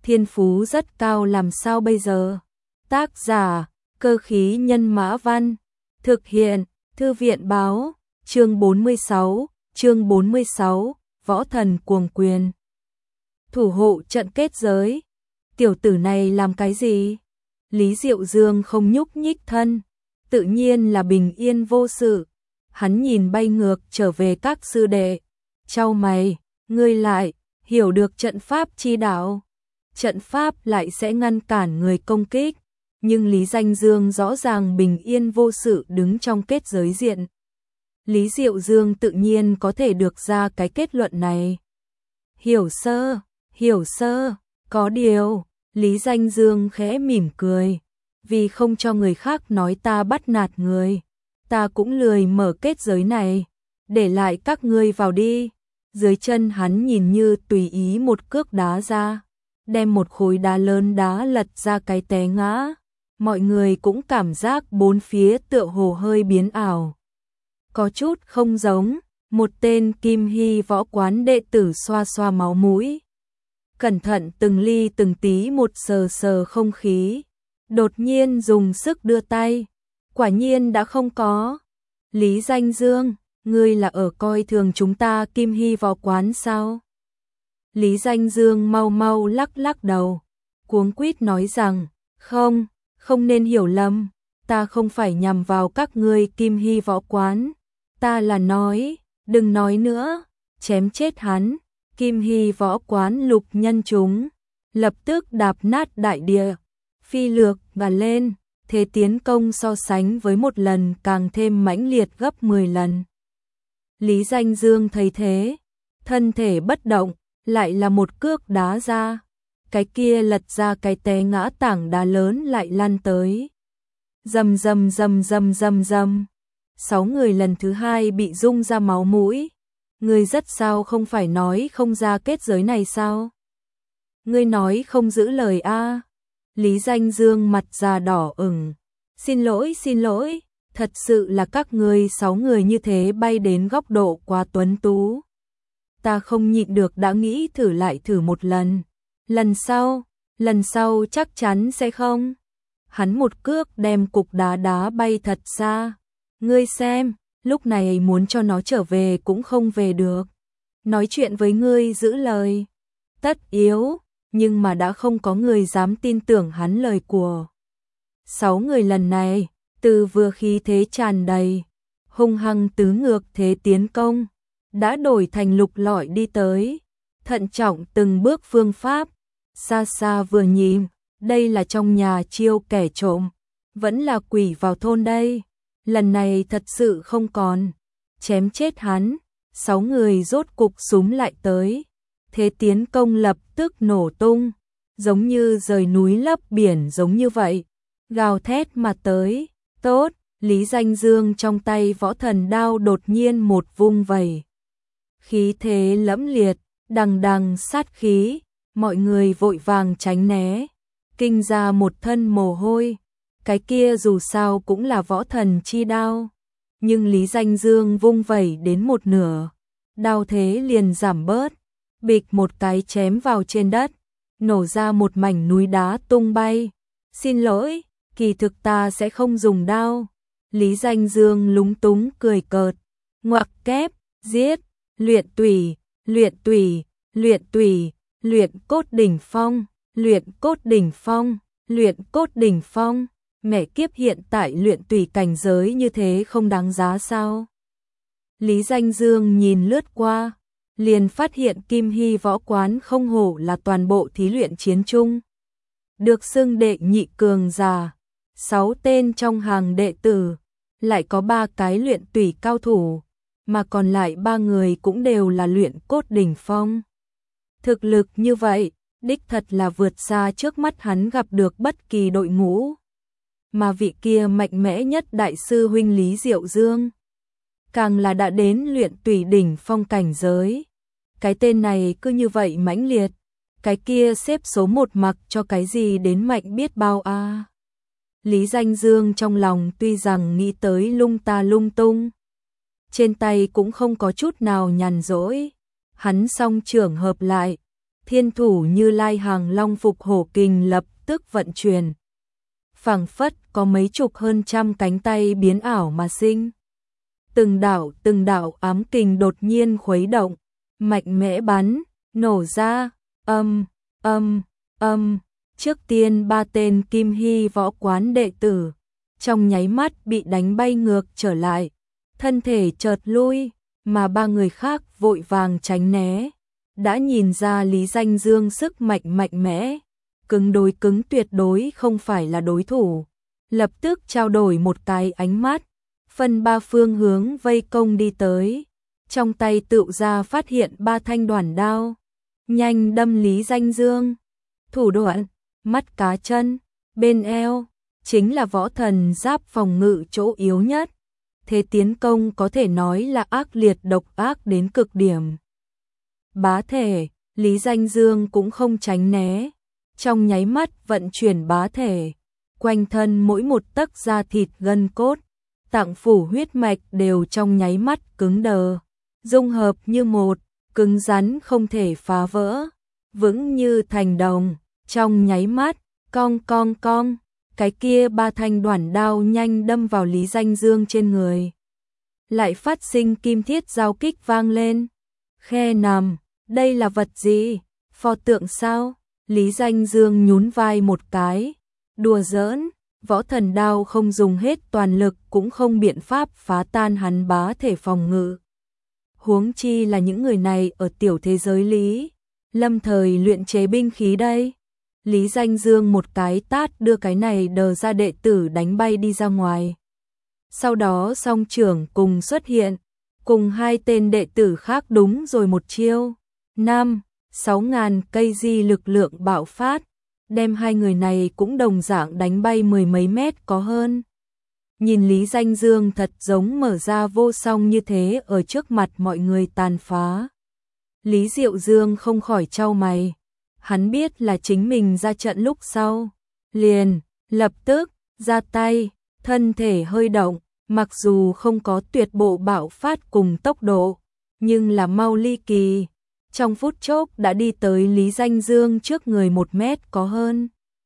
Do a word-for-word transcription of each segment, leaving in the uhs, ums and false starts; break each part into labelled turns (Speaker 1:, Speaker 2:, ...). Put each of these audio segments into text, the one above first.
Speaker 1: thiên phú rất cao làm sao bây giờ? Tác giả, Cơ khí nhân mã văn, thực hiện, Thư viện báo, chương bốn mươi sáu, chương bốn mươi sáu, võ thần cuồng quyền. Thủ hộ trận kết giới, tiểu tử này làm cái gì? Lý Diệu Dương không nhúc nhích thân, tự nhiên là bình yên vô sự. Hắn nhìn bay ngược trở về các sư đệ, chau mày, ngươi lại hiểu được trận pháp chi đạo. Trận pháp lại sẽ ngăn cản người công kích, nhưng Lý Danh Dương rõ ràng bình yên vô sự đứng trong kết giới diện. Lý Diệu Dương tự nhiên có thể được ra cái kết luận này. Hiểu sơ, hiểu sơ, có điều, Lý Danh Dương khẽ mỉm cười, vì không cho người khác nói ta bắt nạt người, ta cũng lười mở kết giới này, để lại các ngươi vào đi. Dưới chân hắn nhìn như tùy ý một cước đá ra, đem một khối đá lớn đá lật ra cái té ngã. Mọi người cũng cảm giác bốn phía tựa hồ hơi biến ảo. Có chút không giống, một tên Kim Hy võ quán đệ tử xoa xoa máu mũi. Cẩn thận từng ly từng tí một sờ sờ không khí. Đột nhiên dùng sức đưa tay. Quả nhiên đã không có. Lý Danh Dương, ngươi là ở coi thường chúng ta Kim Hy võ quán sao? Lý Danh Dương mau mau lắc lắc đầu. Cuống quýt nói rằng, không, không nên hiểu lầm. Ta không phải nhằm vào các ngươi Kim Hy võ quán. Ta là nói, đừng nói nữa, chém chết hắn. Kim Hy võ quán lục nhân chúng, lập tức đạp nát đại địa, phi lược và lên, thế tiến công so sánh với một lần càng thêm mãnh liệt gấp mười lần. Lý Danh Dương thấy thế, thân thể bất động, lại là một cước đá ra, cái kia lật ra cái té ngã tảng đá lớn lại lăn tới. Rầm rầm rầm rầm rầm rầm. Sáu người lần thứ hai bị rung ra máu mũi. Ngươi rất sao không phải nói không ra kết giới này sao? Ngươi nói không giữ lời a? Lý Danh Dương mặt già đỏ ửng. Xin lỗi, xin lỗi, thật sự là các ngươi sáu người như thế bay đến góc độ quá tuấn tú. Ta không nhịn được đã nghĩ thử lại thử một lần. Lần sau, lần sau chắc chắn sẽ không. Hắn một cước đem cục đá đá bay thật xa. Ngươi xem, lúc này muốn cho nó trở về cũng không về được. Nói chuyện với ngươi giữ lời. Tất yếu, nhưng mà đã không có người dám tin tưởng hắn lời của. Sáu người lần này, từ vừa khí thế tràn đầy, hung hăng tứ ngược thế tiến công, đã đổi thành lục lọi đi tới, thận trọng từng bước phương pháp, xa xa vừa nhìn, đây là trong nhà chiêu kẻ trộm, vẫn là quỷ vào thôn đây. Lần này thật sự không còn, chém chết hắn, sáu người rốt cục súng lại tới, thế tiến công lập tức nổ tung, giống như rời núi lấp biển giống như vậy, gào thét mà tới. Tốt, Lý Danh Dương trong tay võ thần đao đột nhiên một vung vẩy, khí thế lẫm liệt, đằng đằng sát khí, mọi người vội vàng tránh né, kinh ra một thân mồ hôi. Cái kia dù sao cũng là võ thần chi đao, nhưng Lý Danh Dương vung vẩy đến một nửa, đao thế liền giảm bớt, bịch một cái chém vào trên đất, nổ ra một mảnh núi đá tung bay. Xin lỗi, kỳ thực ta sẽ không dùng đao. Lý Danh Dương lúng túng cười cợt, ngoặc kép, giết, luyện tủy, luyện tủy, luyện tủy, luyện cốt đỉnh phong, luyện cốt đỉnh phong, luyện cốt đỉnh phong. Mẹ kiếp, hiện tại luyện tùy cảnh giới như thế không đáng giá sao? Lý Danh Dương nhìn lướt qua, liền phát hiện Kim Hy võ quán không hổ là toàn bộ thí luyện chiến chung. Được xưng đệ nhị cường giả, sáu tên trong hàng đệ tử, lại có ba cái luyện tùy cao thủ, mà còn lại ba người cũng đều là luyện cốt đỉnh phong. Thực lực như vậy, đích thật là vượt xa trước mắt hắn gặp được bất kỳ đội ngũ. Mà vị kia mạnh mẽ nhất đại sư huynh Lý Diệu Dương, càng là đã đến luyện tùy đỉnh phong cảnh giới. Cái tên này cứ như vậy mãnh liệt, cái kia xếp số một mặc cho cái gì đến mạnh biết bao a. À. Lý Danh Dương trong lòng tuy rằng nghĩ tới lung ta lung tung, trên tay cũng không có chút nào nhàn rỗi. Hắn song trưởng hợp lại, thiên thủ Như Lai hàng long phục hổ kình lập tức vận chuyển. Phảng phất có mấy chục hơn trăm cánh tay biến ảo mà sinh. Từng đạo từng đạo ám kình đột nhiên khuấy động, mạnh mẽ bắn, nổ ra, âm, âm, âm. Trước tiên ba tên Kim Hy võ quán đệ tử, trong nháy mắt bị đánh bay ngược trở lại, thân thể chợt lui, mà ba người khác vội vàng tránh né. Đã nhìn ra Lý Danh Dương sức mạnh mạnh mẽ, cứng đối cứng tuyệt đối không phải là đối thủ. Lập tức trao đổi một cái ánh mắt, phân ba phương hướng vây công đi tới. Trong tay tựu ra phát hiện ba thanh đoản đao, nhanh đâm Lý Danh Dương. Thủ đoạn, mắt cá chân, bên eo, chính là võ thần giáp phòng ngự chỗ yếu nhất. Thế tiến công có thể nói là ác liệt độc ác đến cực điểm. Bá thể, Lý Danh Dương cũng không tránh né, trong nháy mắt vận chuyển bá thể, quanh thân mỗi một tấc da thịt gân cốt, tạng phủ huyết mạch đều trong nháy mắt cứng đờ, dung hợp như một, cứng rắn không thể phá vỡ, vững như thành đồng. Trong nháy mắt, cong cong cong, cái kia ba thanh đoản đao nhanh đâm vào Lý Danh Dương trên người. Lại phát sinh kim thiết giao kích vang lên. Khe nằm, đây là vật gì? Pho tượng sao? Lý Danh Dương nhún vai một cái. Đùa giỡn, võ thần đao không dùng hết toàn lực cũng không biện pháp phá tan hắn bá thể phòng ngự. Huống chi là những người này ở tiểu thế giới Lý lâm thời luyện chế binh khí đây. Lý Danh Dương một cái tát đưa cái này đờ ra đệ tử đánh bay đi ra ngoài. Sau đó song trưởng cùng xuất hiện, cùng hai tên đệ tử khác đúng rồi một chiêu. Năm, sáu ngàn cây di lực lượng bạo phát, đem hai người này cũng đồng dạng đánh bay mười mấy mét có hơn. Nhìn Lý Danh Dương thật giống mở ra vô song như thế ở trước mặt mọi người tàn phá. Lý Diệu Dương không khỏi chau mày. Hắn biết là chính mình ra trận lúc sau, liền, lập tức, ra tay, thân thể hơi động, mặc dù không có tuyệt bộ bạo phát cùng tốc độ, nhưng là mau ly kỳ, trong phút chốc đã đi tới Lý Danh Dương trước người một mét có hơn.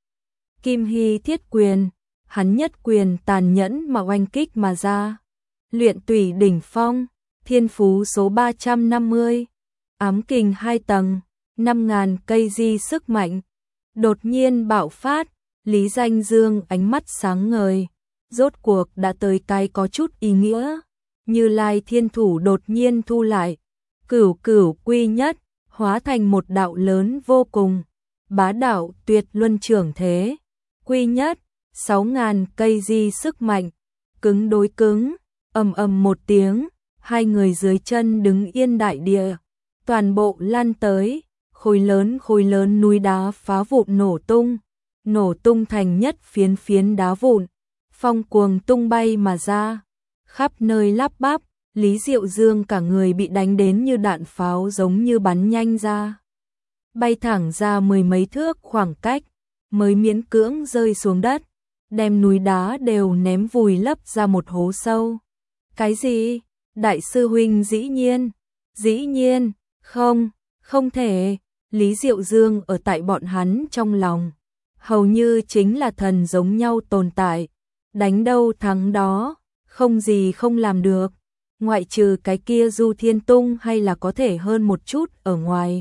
Speaker 1: Kim Hy thiết quyền, hắn nhất quyền tàn nhẫn mà oanh kích mà ra. Luyện tủy đỉnh phong, thiên phú số ba trăm năm mươi, ám kình hai tầng. năm ngàn cây di sức mạnh, đột nhiên bạo phát, Lý Danh Dương ánh mắt sáng ngời, rốt cuộc đã tới cái có chút ý nghĩa, Như Lai thiên thủ đột nhiên thu lại, cửu cửu quy nhất, hóa thành một đạo lớn vô cùng, bá đạo tuyệt luân trưởng thế, quy nhất, sáu ngàn cây di sức mạnh, cứng đối cứng, ầm ầm một tiếng, hai người dưới chân đứng yên đại địa, toàn bộ lan tới. Khối lớn khối lớn núi đá phá vụn nổ tung, nổ tung thành nhất phiến phiến đá vụn, phong cuồng tung bay mà ra, khắp nơi lắp bắp, Lý Diệu Dương cả người bị đánh đến như đạn pháo giống như bắn nhanh ra. Bay thẳng ra mười mấy thước khoảng cách, mới miễn cưỡng rơi xuống đất, đem núi đá đều ném vùi lấp ra một hố sâu. Cái gì? Đại sư huynh dĩ nhiên, dĩ nhiên, không, không thể. Lý Diệu Dương ở tại bọn hắn trong lòng, hầu như chính là thần giống nhau tồn tại, đánh đâu thắng đó, không gì không làm được, ngoại trừ cái kia Du Thiên Tung hay là có thể hơn một chút ở ngoài.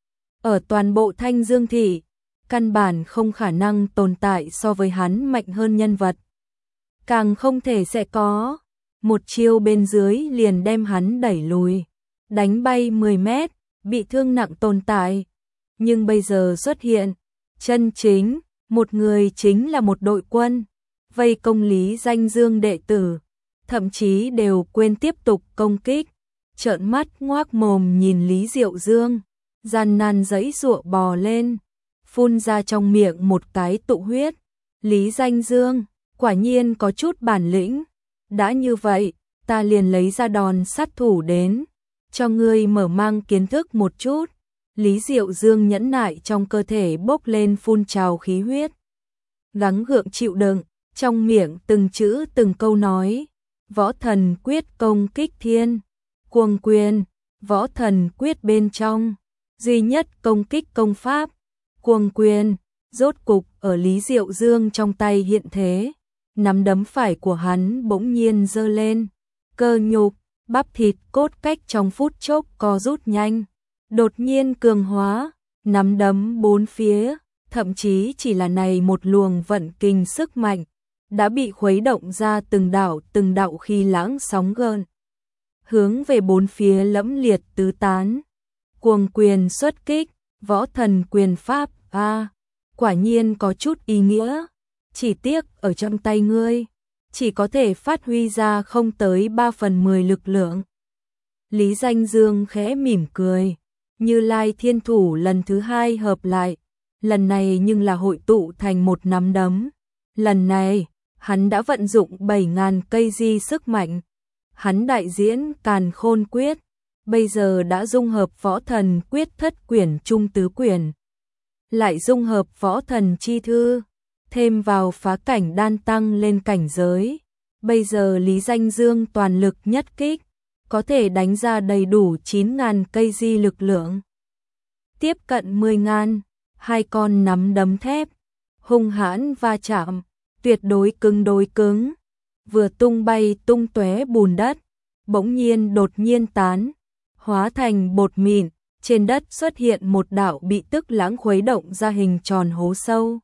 Speaker 1: Ở toàn bộ Thanh Dương Thị, căn bản không khả năng tồn tại so với hắn mạnh hơn nhân vật. Càng không thể sẽ có, một chiêu bên dưới liền đem hắn đẩy lùi, đánh bay mười mét, bị thương nặng tồn tại. Nhưng bây giờ xuất hiện, chân chính, một người chính là một đội quân, vây công Lý Danh Dương đệ tử, thậm chí đều quên tiếp tục công kích, trợn mắt ngoác mồm nhìn Lý Diệu Dương, gian nan giãy giụa bò lên, phun ra trong miệng một cái tụ huyết. Lý Danh Dương, quả nhiên có chút bản lĩnh, đã như vậy, ta liền lấy ra đòn sát thủ đến, cho ngươi mở mang kiến thức một chút. Lý Diệu Dương nhẫn nại trong cơ thể bốc lên phun trào khí huyết, gắng gượng chịu đựng, trong miệng từng chữ từng câu nói, võ thần quyết công kích thiên, cuồng quyền, võ thần quyết bên trong, duy nhất công kích công pháp, Cuồng Quyền, rốt cục ở Lý Diệu Dương trong tay hiện thế. Nắm đấm phải của hắn bỗng nhiên giơ lên, cơ nhục, bắp thịt cốt cách trong phút chốc co rút nhanh, đột nhiên cường hóa, nắm đấm bốn phía, thậm chí chỉ là này một luồng vận kình sức mạnh, đã bị khuấy động ra từng đạo từng đạo khi lãng sóng gợn, hướng về bốn phía lẫm liệt tứ tán. Cuồng Quyền xuất kích, võ thần quyền pháp, a, à, quả nhiên có chút ý nghĩa, chỉ tiếc ở trong tay ngươi, chỉ có thể phát huy ra không tới ba phần mười lực lượng. Lý Danh Dương khẽ mỉm cười, Như Lai Thiên Thủ lần thứ hai hợp lại, lần này nhưng là hội tụ thành một nắm đấm. Lần này, hắn đã vận dụng bảy ngàn cây di sức mạnh. Hắn đại diễn Càn Khôn Quyết, bây giờ đã dung hợp Võ Thần Quyết thất quyển trung tứ quyển, lại dung hợp Võ Thần Chi Thư, thêm vào phá cảnh đan tăng lên cảnh giới. Bây giờ Lý Danh Dương toàn lực nhất kích, có thể đánh ra đầy đủ chín ngàn cây di lực lượng. Tiếp cận mười ngàn, hai con nắm đấm thép, hung hãn va chạm, tuyệt đối cứng đối cứng, vừa tung bay tung tóe bùn đất, bỗng nhiên đột nhiên tán, hóa thành bột mịn, trên đất xuất hiện một đạo bị tức lãng khuấy động ra hình tròn hố sâu.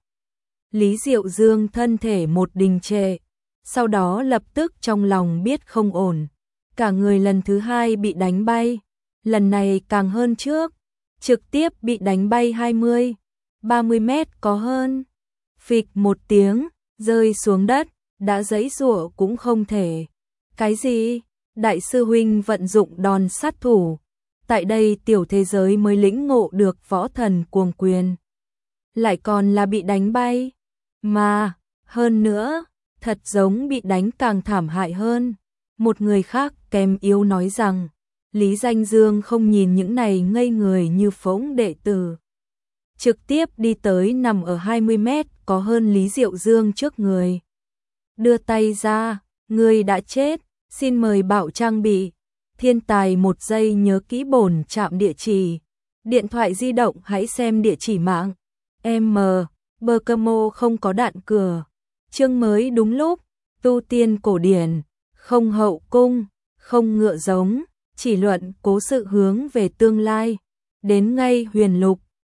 Speaker 1: Lý Diệu Dương thân thể một đình trệ, sau đó lập tức trong lòng biết không ổn, cả người lần thứ hai bị đánh bay, lần này càng hơn trước, trực tiếp bị đánh bay hai mươi, ba mươi mét có hơn, phịch một tiếng, rơi xuống đất, đã giãy giụa cũng không thể. Cái gì? Đại sư huynh vận dụng đòn sát thủ, tại đây tiểu thế giới mới lĩnh ngộ được võ thần cuồng quyền, lại còn là bị đánh bay, mà, hơn nữa, thật giống bị đánh càng thảm hại hơn. Một người khác kém yếu nói rằng, Lý Danh Dương không nhìn những này ngây người như phỗng đệ tử, trực tiếp đi tới nằm ở hai mươi mét có hơn Lý Diệu Dương trước người. Đưa tay ra, người đã chết, xin mời bảo trang bị. Thiên tài một giây nhớ kỹ bổn trạm địa chỉ. Điện thoại di động hãy xem địa chỉ mạng. M. Bờ cơ mô không có đạn cửa. Chương mới đúng lúc. Tu tiên cổ điển. Không hậu cung. Không ngựa giống. Chỉ luận cố sự hướng về tương lai. Đến ngay huyền lục.